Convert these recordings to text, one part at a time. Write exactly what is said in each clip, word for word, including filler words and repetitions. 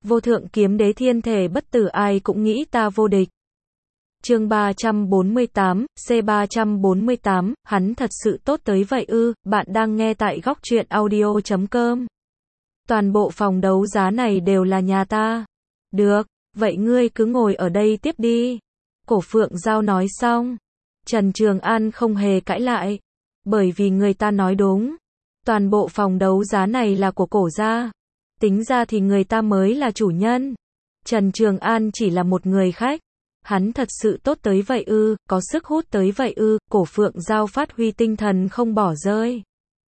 Vô thượng kiếm đế thiên thể bất tử ai cũng nghĩ ta vô địch. Chương ba trăm bốn mươi tám, C ba trăm bốn mươi tám, hắn thật sự tốt tới vậy ư? Bạn đang nghe tại góc truyện audio chấm com. Toàn bộ phòng đấu giá này đều là nhà ta. Được, vậy ngươi cứ ngồi ở đây tiếp đi. Cổ Phượng Giao nói xong. Trần Trường An không hề cãi lại. Bởi vì người ta nói đúng. Toàn bộ phòng đấu giá này là của cổ gia. Tính ra thì người ta mới là chủ nhân. Trần Trường An chỉ là một người khách. Hắn thật sự tốt tới vậy ư, có sức hút tới vậy ư? Cổ Phượng Giao phát huy tinh thần không bỏ rơi.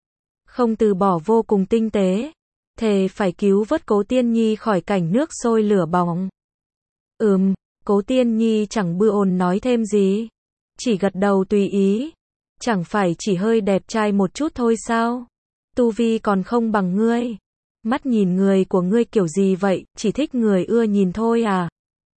Không từ bỏ vô cùng tinh tế. Thề phải cứu vớt Cố Tiên Nhi khỏi cảnh nước sôi lửa bỏng. Ừm, Cố Tiên Nhi chẳng bư ồn nói thêm gì. Chỉ gật đầu tùy ý. Chẳng phải chỉ hơi đẹp trai một chút thôi sao? Tu vi còn không bằng ngươi. Mắt nhìn người của ngươi kiểu gì vậy, chỉ thích người ưa nhìn thôi à?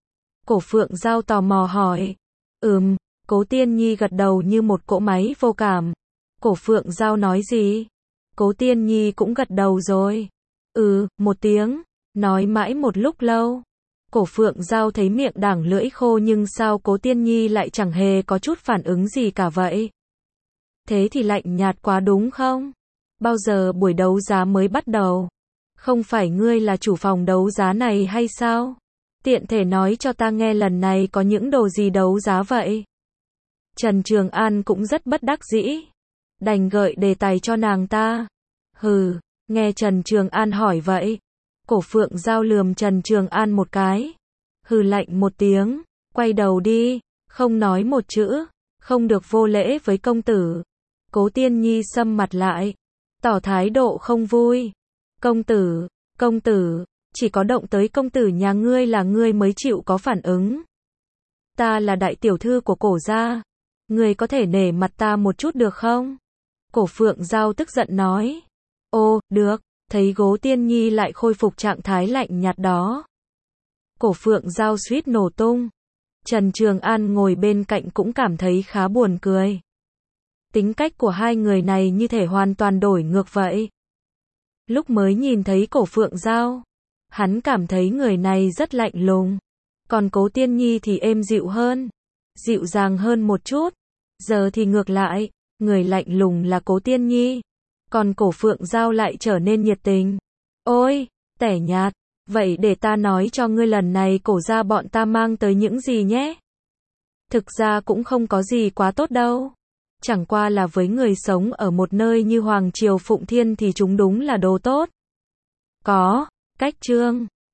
Cổ Phượng Giao tò mò hỏi. Ừm, Cố Tiên Nhi gật đầu như một cỗ máy vô cảm. Cổ Phượng Giao nói gì? Cố Tiên Nhi cũng gật đầu rồi. Ừ, một tiếng. Nói mãi một lúc lâu. Cổ Phượng Giao thấy miệng đảng lưỡi khô nhưng sao Cố Tiên Nhi lại chẳng hề có chút phản ứng gì cả vậy? Thế thì lạnh nhạt quá đúng không? Bao giờ buổi đấu giá mới bắt đầu? Không phải ngươi là chủ phòng đấu giá này hay sao? Tiện thể nói cho ta nghe lần này có những đồ gì đấu giá vậy? Trần Trường An cũng rất bất đắc dĩ. Đành gợi đề tài cho nàng ta. Hừ, nghe Trần Trường An hỏi vậy. Cổ Phượng Giao lườm Trần Trường An một cái. Hừ lạnh một tiếng, quay đầu đi, không nói một chữ, không được vô lễ với công tử. Cố Tiên Nhi sầm mặt lại, tỏ thái độ không vui. Công tử, công tử, chỉ có động tới công tử nhà ngươi là ngươi mới chịu có phản ứng. Ta là đại tiểu thư của cổ gia, ngươi có thể nể mặt ta một chút được không? Cổ Phượng Giao tức giận nói. Ô, được, thấy Cố Tiên Nhi lại khôi phục trạng thái lạnh nhạt đó. Cổ Phượng Giao suýt nổ tung. Trần Trường An ngồi bên cạnh cũng cảm thấy khá buồn cười. Tính cách của hai người này như thể hoàn toàn đổi ngược vậy. Lúc mới nhìn thấy Cổ Phượng Giao, hắn cảm thấy người này rất lạnh lùng. Còn Cố Tiên Nhi thì êm dịu hơn, dịu dàng hơn một chút. Giờ thì ngược lại, người lạnh lùng là Cố Tiên Nhi, còn Cổ Phượng Giao lại trở nên nhiệt tình. Ôi, tẻ nhạt, vậy để ta nói cho ngươi lần này cổ gia bọn ta mang tới những gì nhé. Thực ra cũng không có gì quá tốt đâu. Chẳng qua là với người sống ở một nơi như Hoàng Triều Phụng Thiên thì chúng đúng là đồ tốt. Có, cách trương.